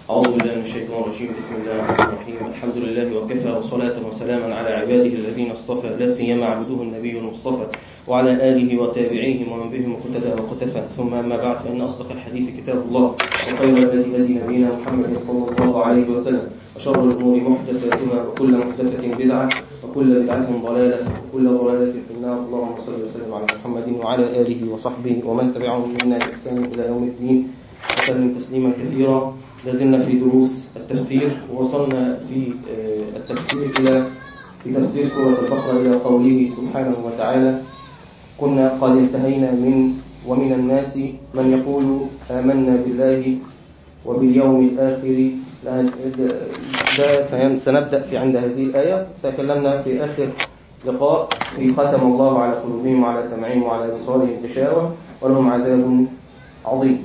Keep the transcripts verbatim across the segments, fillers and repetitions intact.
أعوذ بالله من الشيطان الرجيم. بسم الله الرحمن الرحيم. الحمد لله وكفى وصلاة وسلاما على عباده الذين اصطفى، لا سيما عبده النبي المصطفى وعلى آله وتابعيهم ومن بهم اقتدى وقتفى، ثم أما بعد، فإن أصدق الحديث كتاب الله، وخير الهدي هدي نبينا محمد صلى الله عليه وسلم، وشر الأمور محدثاتها، وكل محدثة بدعة، وكل بدعة ضلالة، وكل ضلالة في النار. اللهم صل وسلم على محمد وعلى آله وصحبه ومن تبعهم منا بإحسان إلى يوم الدين، وسلم تسليما كثيرا. لازلنا في دروس التفسير، ووصلنا في التفسير إلى في تفسير سورة البقرة إلى قوله سبحانه وتعالى. كنا قد انتهينا من ومن الناس من يقول آمنا بالله وباليوم الآخر. ده سنبدأ في عند هذه الآية. تكلمنا في آخر لقاء في ختم الله على قلوبهم وعلى سمعهم وعلى أبصارهم غشاوة ولهم عذاب عظيم.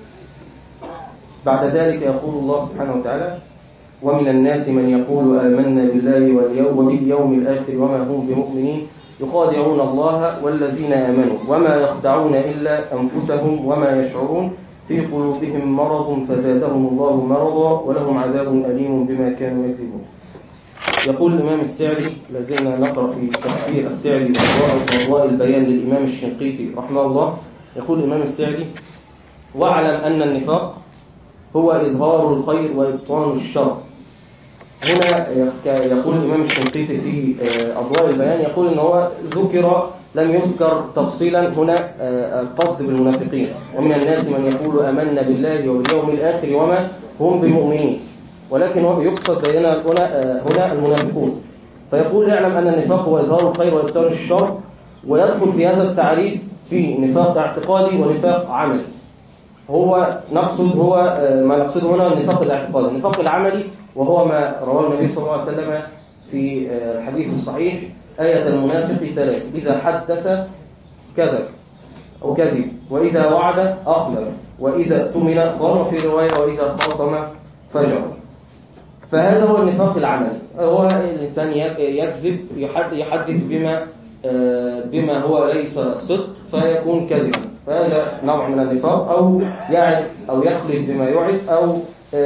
بعد ذلك يقول الله سبحانه وتعالى: ومن الناس من يقول آمنا بالله وباليوم الآخر وما هم بمؤمنين يخادعون الله والذين آمنوا وما يخدعون إلا أنفسهم وما يشعرون في قلوبهم مرض فزادهم الله مرضا ولهم عذاب أليم بما كانوا يكذبون. يقول الإمام السعدي، لازلنا نقرأ في تفسير السعدي وأضواء البيان للإمام الشنقيطي رحمه الله. يقول الإمام السعدي: واعلم أن النفاق هو إظهار الخير وإبطان الشر. هنا يقول الإمام الشنقيطي في أضواء البيان، يقول إن هو ذكر لم يذكر تفصيلا هنا القصد بالمنافقين. ومن الناس من يقول آمنا بالله وباليوم الآخر وما هم بمؤمنين، ولكن هو يقصد هنا هنا المنافقون. فيقول: اعلم أن النفاق هو إظهار الخير وإبطان الشر، ويدخل في هذا التعريف في نفاق اعتقادي ونفاق عملي. هو نقصد هو ما نقصده هنا النفاق الاعتقادي. النفاق العملي وهو ما رواه النبي صلى الله عليه وسلم في الحديث الصحيح: آية المنافق ثلاث: إذا حدث كذب أو كذب، وإذا وعد أخلف، وإذا اؤتمن خان، في رواية وإذا خاصم فجر. فهذا هو النفاق العملي. هو الإنسان يكذب، يحدث بما بما هو ليس صدق فيكون كذبا، فهذا نوع من النفاق. أو يعد أو يخلف بما يعد، أو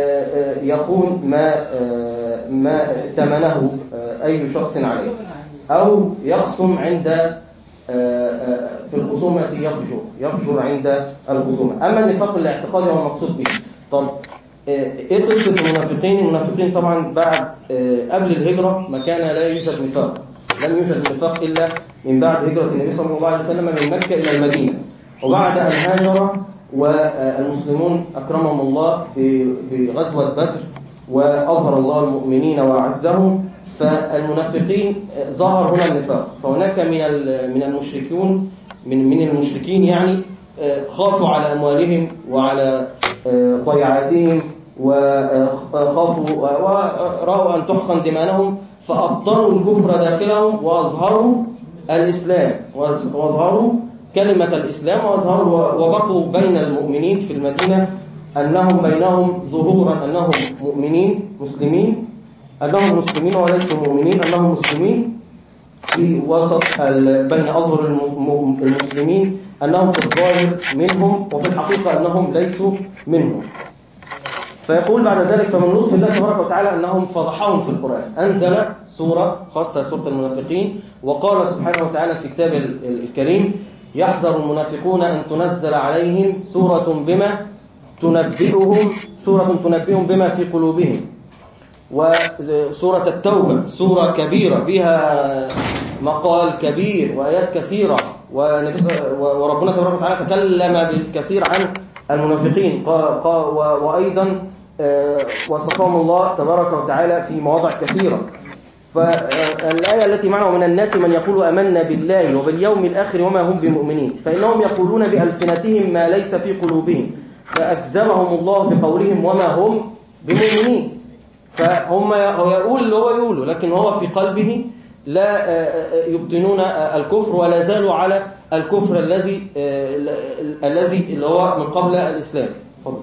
يقول ما ما ائتمنه أي شخص عليه، أو يخصم عند في الخصومة يفجر يفجر عند الخصومة. أما النفاق الاعتقادي هو المقصود به. طب إيه قصة المنافقين؟ المنافقين طبعا بعد قبل الهجرة ما كان لا يوجد نفاق، لم يوجد نفاق إلا من بعد هجرة النبي صلى الله عليه وسلم من مكة إلى المدينة. وبعد أن هاجر والمسلمون أكرمهم الله بغزوة بدر وأظهر الله المؤمنين وأعزهم، فالمنافقين ظهر هنا النفاق. فهناك من من المشركون من من المشركين يعني خافوا على أموالهم وعلى ضيعاتهم، وخافوا ورأوا أن تحقن دماءهم، فأبطنوا الكفر داخلهم وأظهروا الإسلام وأظهروا كلمة الإسلام وأظهروا وبقوا بين المؤمنين في المدينة أنهم بينهم ظهورا أنهم مؤمنين مسلمين، أنهم مسلمين وليسوا مؤمنين، أنهم مسلمين في وسط بين أظهر المسلمين أنهم في الظاهر منهم وفي الحقيقة أنهم ليسوا منهم. فيقول بعد ذلك: فمن لطف الله تبارك وتعالى أنهم فضحهم في القرآن، أنزل سورة خاصة سورة المنافقين، وقال سبحانه وتعالى في كتاب الكريم: يحذر المنافقون أن تنزل عليهم سورة بما تنبئهم سورة تنبئهم بما في قلوبهم. وسورة التوبة سورة كبيرة بها مقال كبير وآيات كثيرة، وربنا تبارك وتعالى تكلم بالكثير عن المنافقين، وأيضا وصفهم الله تبارك وتعالى في مواضع كثيرة. فالآية التي معنا: ومن الناس من يقول آمنا بالله وباليوم الآخر وما هم بمؤمنين فإنهم يقولون بألسنتهم ما ليس في قلوبهم فأكذبهم الله بقولهم وما هم بمؤمنين. فهم يقول اللي هو يقوله، لكن هو في قلبه لا يبطنون الكفر ولا زالوا على الكفر الذي الذي اللي هو من قبل الإسلام. فضل.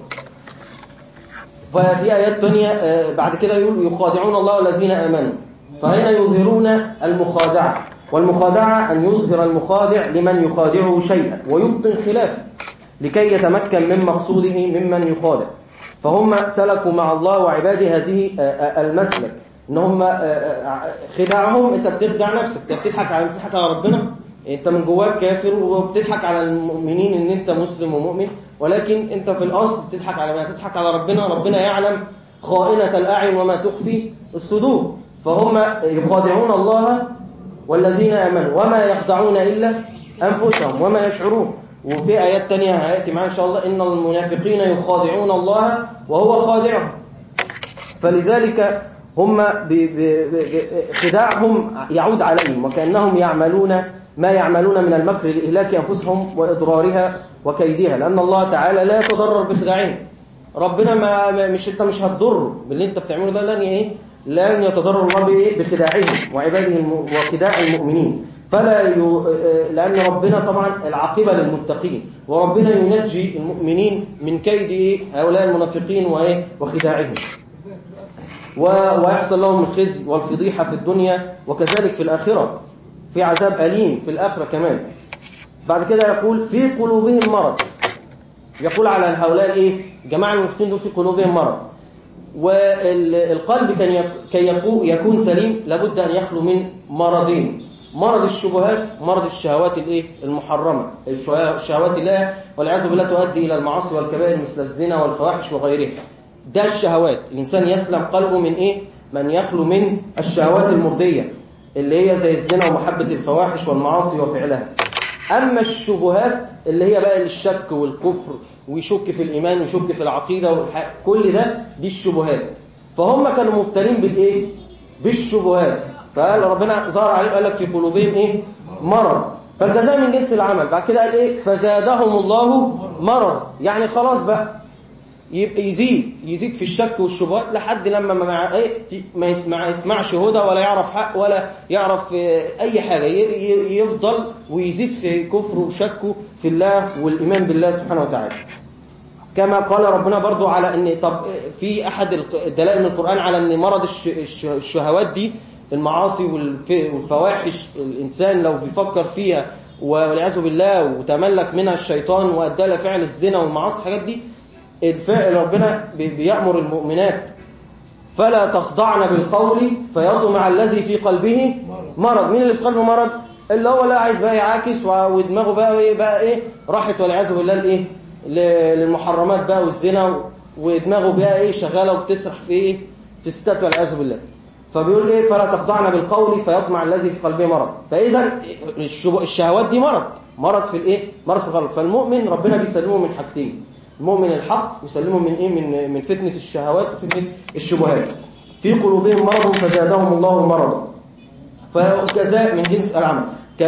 ففي آيات تانية بعد كده يقول: يخادعون الله والذين آمنوا. فهنا يظهرون المخادعة، والمخادعة أن يظهر المخادع لمن يخادعه شيئا ويبطن خلافه لكي يتمكن من مقصوده ممن يخادع. فهم سلكوا مع الله وعباده هذه المسلك، ان هم خداعهم، انت بتخدع نفسك، انت بتضحك على بتضحك على ربنا، انت من جواك كافر وبتضحك على المؤمنين ان انت مسلم ومؤمن، ولكن انت في الاصل بتضحك على ما تضحك على ربنا. ربنا يعلم خائنة الأعين وما تخفي الصدور. فهم يخادعون الله والذين آمنوا وما يخدعون إلا أنفسهم وما يشعرون. وفي آيات تانية هيأتي معنا إن شاء الله، إن المنافقين يخادعون الله وهو خادعهم. فلذلك هم خداعهم يعود عليهم، وكأنهم يعملون ما يعملون من المكر لإهلاك أنفسهم وإضرارها وكيدها، لأن الله تعالى لا يتضرر بخداعهم. ربنا ما مش انت مش هتضر باللي انت بتعمله ده، لن ايه لن يتضرر الله بايه بخداعهم وعباده وخداع المؤمنين. فلا ي... لأن ربنا طبعا العاقبة للمتقين، وربنا ينجي المؤمنين من كيد ايه هؤلاء المنافقين وايه وخداعهم، و... ويحصل لهم الخزي والفضيحة في الدنيا، وكذلك في الآخرة في عذاب أليم في الآخرة كمان. بعد كده يقول في قلوبهم مرض، يقول على هؤلاء ايه جماعة المنافقين دول في قلوبهم مرض. والقلب كان يك... كي يكون سليم لابد أن يخلو من مرضين: مرض الشبهات، مرض الشهوات الايه المحرمة، الشهوات الله والعياذ بالله تؤدي إلى المعاصي والكبائر مثل الزنا والفواحش وغيرها. ده الشهوات، الإنسان يسلم قلبه من ايه من يخلو من الشهوات المرضية اللي هي زي الزنا ومحبة الفواحش والمعاصي وفعلها. أما الشبهات اللي هي بقى الشك والكفر ويشك في الإيمان ويشك في العقيدة كل ده دي الشبهات. فهم كانوا مبتلين بالإيه بالشبهات، فقال ربنا ظهر عليه قال لك في قلوبهم إيه مرض، فالجزاء من جنس العمل. بعد كده قال إيه فزادهم الله مرض، يعني خلاص بقى يبقى يزيد يزيد في الشك والشبهات لحد لما ما ما يسمع يسمعش هدى ولا يعرف حق ولا يعرف أي حاجة، يفضل ويزيد في كفره وشكه في الله والإيمان بالله سبحانه وتعالى. كما قال ربنا برضو على أن طب في أحد الدلائل من القرآن على أن مرض الشهوات دي المعاصي والفواحش، الإنسان لو بيفكر فيها والعياذ بالله وتملك منها الشيطان وأدى له فعل الزنا والمعاصي الحاجات دي، الفعل ربنا بيأمر المؤمنات فلا تخضعن بالقول فيطمع الذي في قلبه مرض. مين اللي في قلبه مرض؟ اللي هو لا عايز بقى يعاكس ودماغه بقى ايه بقى ايه راحت والعياذ بالله الايه للمحرمات بقى والزنا، ودماغه بقى ايه شغاله وبتسرح في ايه في الستات والعياذ بالله. فبيقول ايه فلا تخضعن بالقول فيطمع الذي في قلبه مرض. فاذا الشهوات دي مرض مرض في الايه مرض في القلب. فالمؤمن ربنا بيسلمه من حاجتين: المؤمن الحق يسلمه من ايه من من فتنه الشهوات وفتنه الشبهات. في قلوبهم مرض فزادهم الله مرضا، فجزاء من جنس العمل.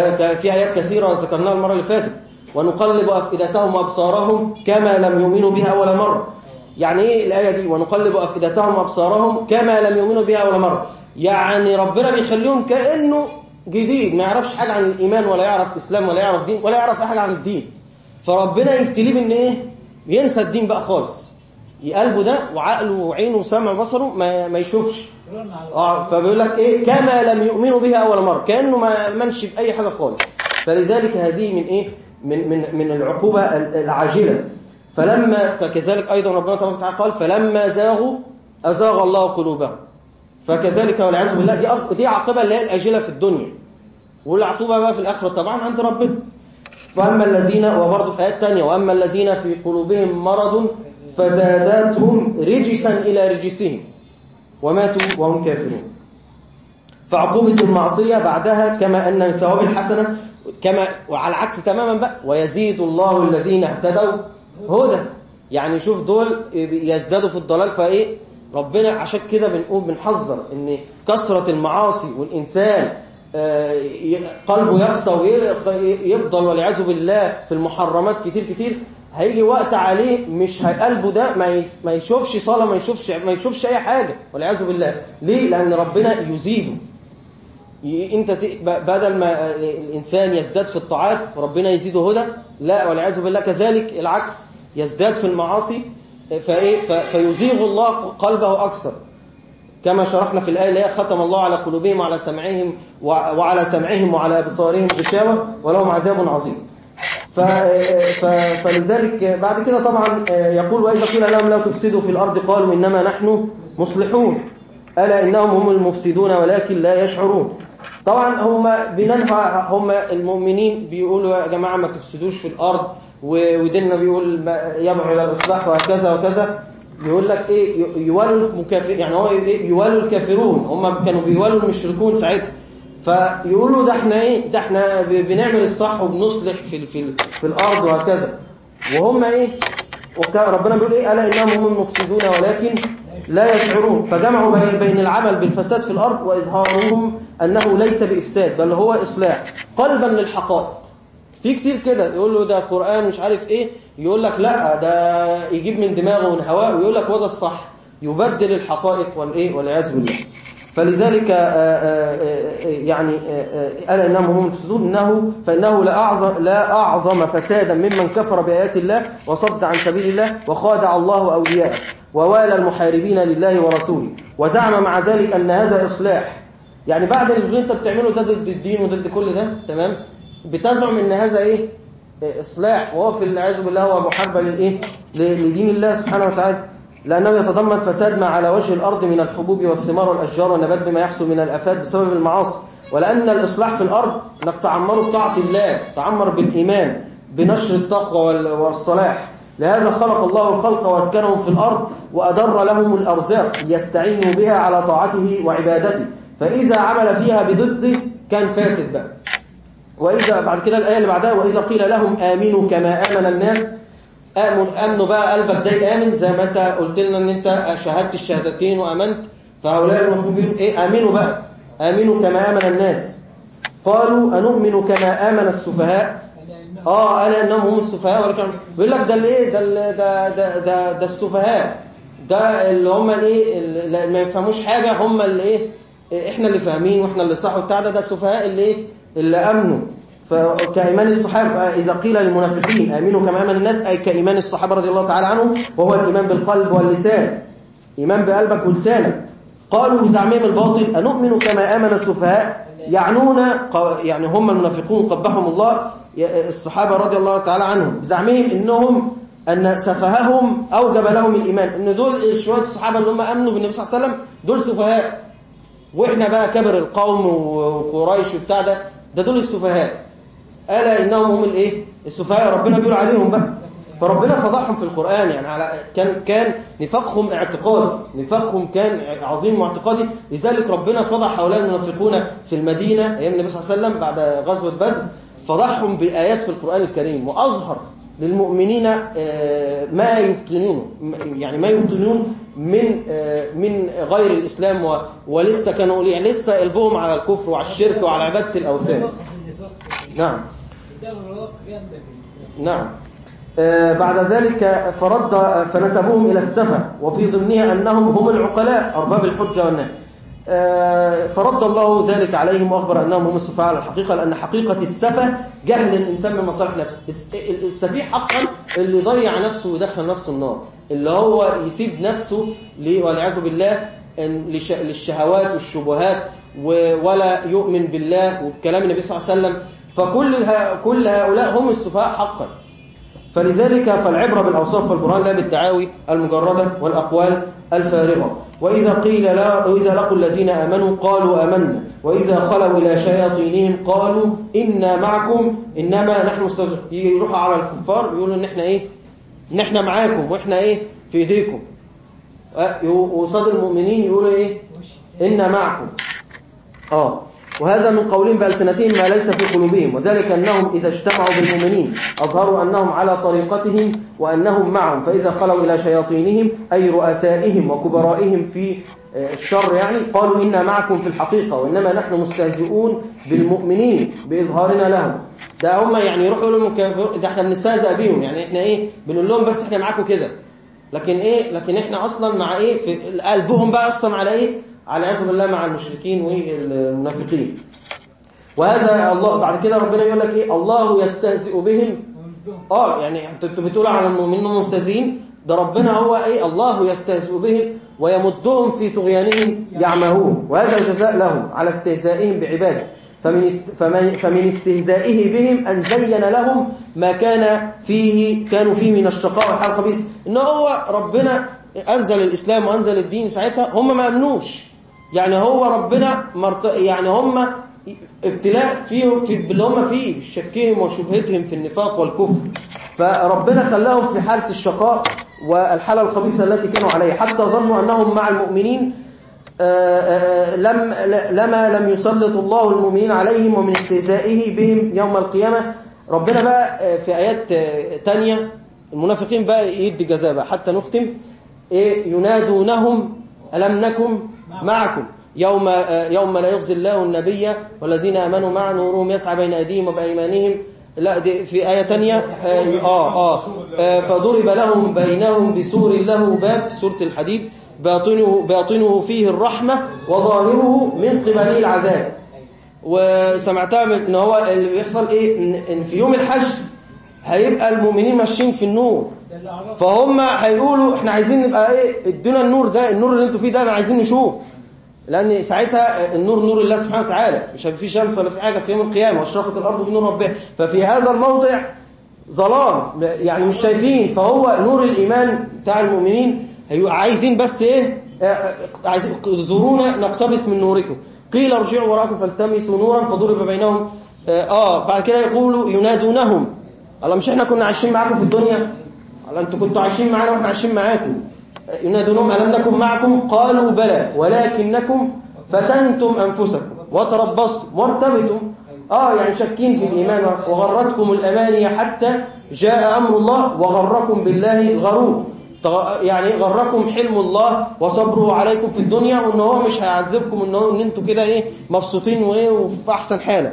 في ايات كثيره ذكرناها المره اللي فاتت: ونقلب افئدتهم وابصارهم كما لم يؤمنوا بها اول مره. يعني ايه الايه دي ونقلب افئدتهم وابصارهم كما لم يؤمنوا بها اول مره؟ يعني ربنا بيخليهم كانه جديد، ما يعرفش حاجه عن الايمان ولا يعرف اسلام ولا يعرف دين ولا يعرف حاجه عن الدين، فربنا يبتليه بان ايه ينسى الدين بقى خالص، قلبه ده وعقله وعينه وسمع وبصره ما ما يشوفش. اه فبيقول لك ايه كما لم يؤمنوا بها اول مره، كانه ما منش باي حاجه خالص. فلذلك هذه من ايه من من من العقوبه العاجله. فلما فكذلك ايضا ربنا تبارك وتعالى قال فلما زاغوا ازاغ الله قلوبهم. فكذلك والعياذ بالله دي دي عاقبه اللي هي الاجله في الدنيا، والعقوبه بقى في الاخره طبعا عند ربنا. فأما الذين وبرضه في آيات تانية وأما الذين في قلوبهم مرض فزادتهم رجسا إلى رجسهم وماتوا وهم كافرون. فعقوبة المعصية بعدها كما أن من ثواب الحسنة كما وعلى العكس تماما بقى ويزيد الله الذين اهتدوا هدى. يعني شوف دول يزدادوا في الضلال، فإيه ربنا عشان كده بنقول بنحذر إن كثرة المعاصي والإنسان قلبه يقسى ويفضل والعياذ بالله في المحرمات كتير كتير، هيجي وقت عليه مش قلبه ده ما يشوفش صلاة ما يشوفش ما يشوفش اي حاجة والعياذ بالله. ليه؟ لان ربنا يزيده. انت بدل ما الانسان يزداد في الطاعات فربنا يزيده هدى، لا والعياذ بالله كذلك العكس، يزداد في المعاصي فايه فيزيغ الله قلبه اكثر. كما شرحنا في الآية اللي هي ختم الله على قلوبهم وعلى سمعهم وعلى سمعهم وعلى أبصارهم غشاوة ولهم عذاب عظيم. ف... ف... فلذلك بعد كده طبعا يقول وإذا قيل لهم لا تفسدوا في الأرض قالوا إنما نحن مصلحون ألا إنهم هم المفسدون ولكن لا يشعرون. طبعا هم بننهى هم المؤمنين بيقولوا يا جماعة ما تفسدوش في الأرض، وديننا بيقول يدعو إلى الإصلاح وهكذا وكذا. بيقول لك إيه يوالوا المكافر، يعني هو إيه يوالوا الكافرون، هم كانوا بيوالوا المشركون ساعتها، فيقولوا ده احنا ايه ده احنا بنعمل الصح وبنصلح في في في الارض وهكذا، وهم ايه ربنا بيقول ايه الا انهم هم المفسدون ولكن لا يشعرون. فجمعوا بين العمل بالفساد في الارض واظهارهم انه ليس بافساد بل هو اصلاح قلبا للحقائق. في كتير كده يقول له ده قرآن مش عارف ايه، يقول لك لا ده يجيب من دماغه ومن هواه ويقول لك وده الصح، يبدل الحقائق والايه والعياذ بالله. فلذلك يعني ألا إنهم هم المفسدون إنه فإنه لا أعظم, لا أعظم فسادا ممن كفر بآيات الله وصد عن سبيل الله وخادع الله أولياءه ووالى المحاربين لله ورسوله وزعم مع ذلك أن هذا إصلاح. يعني بعد اللي أنت بتعمله ده ضد الدين وضد كل ده تمام، بتزعم أن هذا إيه إصلاح، وهو في العياذ بالله هو محاربة للإيه لدين الله سبحانه وتعالى، لأنه يتضمن فساد ما على وجه الأرض من الحبوب والثمار والأشجار والنبات بما يحصل من الآفات بسبب المعاصي. ولأن الإصلاح في الأرض أنك تعمره بطاعة الله، تعمر بالإيمان بنشر التقوى والصلاح. لهذا خلق الله الخلق واسكنهم في الأرض وأدر لهم الأرزاق يستعينوا بها على طاعته وعبادته، فإذا عمل فيها بضده كان فاسد بقى. وإذا بعد كده الآية اللي بعدها وإذا قيل لهم آمنوا كما آمن الناس، آمن أمنوا بقى قلبك ده يآمن زي ما أنت قلت لنا أن أنت شهدت الشهادتين وأمنت، فهؤلاء المفروض إيه آمنوا بقى آمنوا كما آمن الناس. قالوا أنؤمن كما آمن السفهاء، آه ألا إنهم هم السفهاء ولكن بيقول لك ده اللي إيه ده ده ده ده, ده السفهاء ده اللي هم الإيه اللي ما يفهموش حاجة، هم اللي إيه إحنا اللي فاهمين وإحنا اللي صح وبتاع ده ده السفهاء اللي إيه اللي أمنوا. فكإيمان الصحابة إذا قيل للمنافقين آمنوا كما آمن الناس أي كإيمان الصحابة رضي الله تعالى عنهم، وهو الإيمان بالقلب واللسان، إيمان بقلبك ولسانك. قالوا بزعمهم الباطل أنؤمن كما آمن السفهاء، يعنون يعني هم المنافقون قبحهم الله الصحابة رضي الله تعالى عنهم بزعمهم إنهم أن سفههم أوجب لهم الإيمان، إن دول شوية الصحابة اللي هم أمنوا بالنبي صلى الله عليه وسلم دول سفهاء، وإحنا بقى كبر القوم وقريش وبتاع ده ده دول السفهاء. ألا إنهم هم الإيه السفهاء ربنا بيقول عليهم بقى. فربنا فضحهم في القرآن، يعني على كان كان نفاقهم اعتقادي، نفاقهم كان عظيم واعتقادي، لذلك ربنا فضح هؤلاء المنافقون في المدينة أيام النبي صلى الله عليه وسلم بعد غزوة بدر، فضحهم بآيات في القرآن الكريم وأظهر للمؤمنين ما يبطنون يعني ما يبطنون من من غير الإسلام، ولسه كانوا يعني لسه قلبهم على الكفر وعلى الشرك وعلى عبادة الأوثان. نعم نعم. آه بعد ذلك فرد فنسبوهم إلى السفة، وفي ضمنها أنهم هم العقلاء أرباب الحجة والنهي. آه فرد الله ذلك عليهم وأخبر أنهم هم السفهاء على الحقيقة، لأن حقيقة السفة جهل الإنسان من مصالح نفسه. السفيه حقا اللي يضيع نفسه ويدخل نفسه النار، اللي هو يسيب نفسه والعياذ بالله للشهوات والشبهات ولا يؤمن بالله وبكلام النبي صلى الله عليه وسلم. فكل كل هؤلاء هم السفهاء حقا. فلذلك فالعبرة بالأوصاف والبرهان لا بالدعاوي المجردة والأقوال الفارغة. وإذا قيل لا وإذا لقوا الذين آمنوا قالوا آمنا وإذا خلوا إلى شياطينهم قالوا إنا معكم إنما نحن مستهزئون. يروحوا على الكفار يقولوا إن إحنا إيه إن إحنا معاكم وإحنا إيه في إيديكم، وصاد المؤمنين يقولوا إيه إنا معكم. آه وهذا من قولهم بألسنتهم ما ليس في قلوبهم، وذلك أنهم إذا اجتمعوا بالمؤمنين أظهروا أنهم على طريقتهم وأنهم معهم، فإذا خلوا إلى شياطينهم أي رؤسائهم وكبرائهم في الشر يعني قالوا إنا معكم في الحقيقة وإنما نحن مستهزئون بالمؤمنين بإظهارنا لهم. ده هم يعني يروحوا يقولوا لهم ده احنا بنستهزأ بيهم، يعني احنا ايه بنقول لهم بس احنا معاكم كده، لكن ايه لكن احنا أصلا مع ايه في قلبهم بقى أصلا على ايه على عزم الله مع المشركين والمنافقين. وهذا الله بعد كده ربنا يقول لك ايه الله يستهزئ بهم. اه يعني انتوا بتقولوا على المؤمنين مستهزئين، ده ربنا هو ايه الله يستهزئ بهم ويمدهم في طغيانهم يعمهون، وهذا الجزاء لهم على استهزائهم بعباده. فمن فمن فمن استهزائه بهم أن زين لهم ما كان فيه كانوا فيه من الشقاء والحال الخبيث. إن هو ربنا أنزل الإسلام وأنزل الدين ساعتها هم ما أمنوش، يعني هو ربنا مرت... يعني هم ابتلاء فيه في اللي هم فيه شكهم وشبهتهم في النفاق والكفر، فربنا خلاهم في حالة الشقاء والحالة الخبيثة التي كانوا عليها، حتى ظنوا أنهم مع المؤمنين آآ آآ لم لما لم يسلط الله المؤمنين عليهم ومن استهزائه بهم يوم القيامة. ربنا بقى في آيات تانية المنافقين بقى يدي جزاء بقى حتى نختم إيه ينادونهم ألم نكن معكم يوم يوم لا يخزي الله النبي والذين آمنوا معه نورهم يسعى بين أيديهم وبأيمانهم. لا دي في آية تانية آه آه, آه فضرب لهم بينهم بسور له باب في سورة الحديد باطنه باطنه فيه الرحمة وظاهره من قبله العذاب. وسمعتها ان هو اللي بيحصل ايه ان في يوم الحشر هيبقى المؤمنين ماشيين في النور، فهم هيقولوا احنا عايزين نبقى ايه ادونا النور ده، النور اللي انتوا فيه ده انا عايزين نشوف، لان ساعتها النور نور الله سبحانه وتعالى، مش هيبقى في شمس ولا في حاجه في يوم القيامه واشرقت الارض بنور ربها. ففي هذا الموضع ظلام يعني مش شايفين، فهو نور الايمان بتاع المؤمنين عايزين بس ايه عايزين زورونا نقتبس من نوركم. قيل ارجعوا وراءكم فالتمسوا نورا فضرب بينهم اه بعد كده يقولوا ينادونهم الله مش احنا كنا عايشين معاكم في الدنيا، الله انتوا كنتوا عايشين معانا واحنا عايشين معاكم. ينادونهم ألم نكن معكم قالوا بلى ولكنكم فتنتم أنفسكم وتربصتم وارتبتم آه يعني شاكين في الإيمان وغرتكم الأماني حتى جاء أمر الله وغركم بالله الغرور، يعني غركم حلم الله وصبره عليكم في الدنيا وإن هو مش هيعذبكم إن, إن أنتوا كده إيه مبسوطين وإيه وفي أحسن حالة.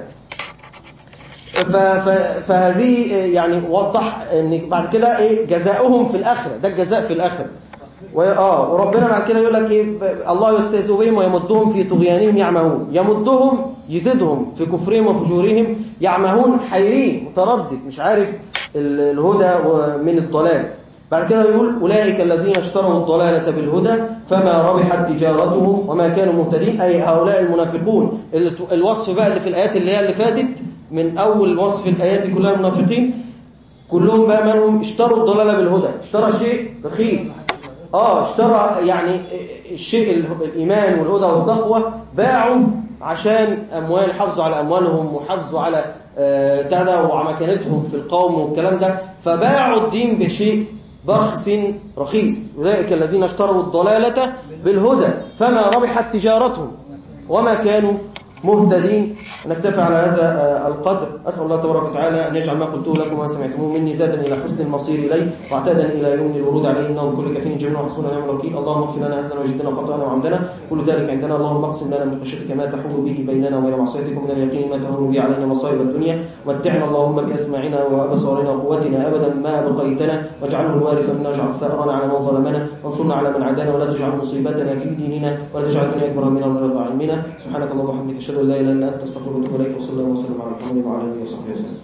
فهذه يعني وضح ان بعد كده ايه جزاؤهم في الاخره، ده الجزاء في الاخره. واه وربنا بعد كده يقول لك ايه الله يستهزئ بهم ويمدهم في طغيانهم يعمهون، يمدهم يزيدهم في كفرهم وفجورهم، يعمهون حيرين متردد مش عارف الهدى من الضلال. بعد كده يقول اولئك الذين اشتروا الضلاله بالهدى فما ربحت تجارتهم وما كانوا مهتدين، اي هؤلاء المنافقون. الوصف بقى اللي في الايات اللي هي اللي فاتت من أول وصف الآيات دي كلها المنافقين كلهم بقى منهم اشتروا الضلالة بالهدى، اشترى شيء رخيص آه اشترى يعني الشيء الإيمان والهدى والتقوى باعوا عشان أموال، حافظوا على أموالهم وحافظوا على آه تعدوا ومكانتهم في القوم والكلام ده، فباعوا الدين بشيء برخص رخيص. أولئك الذين اشتروا الضلالة بالهدى فما ربحت تجارتهم وما كانوا مهتدين. نكتفي على هذا القدر. أسأل الله تبارك وتعالى أن يجعل ما قلته لكم وما سمعتموه مني زادا إلى حسن المصير إليه واعتادا إلى يوم الورود عليه إنه بكل كفين جميل وحسبنا ونعم الوكيل. اللهم اغفر لنا هزنا وجدنا وخطأنا وعمدنا كل ذلك عندنا. اللهم اقسم لنا من خشيتك ما تحول به بيننا وبين معصيتك ومن اليقين ما تهون به علينا مصائب الدنيا. متعنا اللهم بأسماعنا وأبصارنا وقوتنا أبدا ما بقيتنا واجعله الوارث منا واجعل ثأرنا على من ظلمنا وانصرنا على من عادانا ولا تجعل مصيبتنا في ديننا ولا تجعل الدنيا أكبر منا ولا تبلغ علمنا. سبحانك اللهم وبحمدك أشهد أن لا إله إلا أنت أستغفرك وأتوب إليك وصلى الله وسلم على محمد وعلى آله وصحبه وسلم.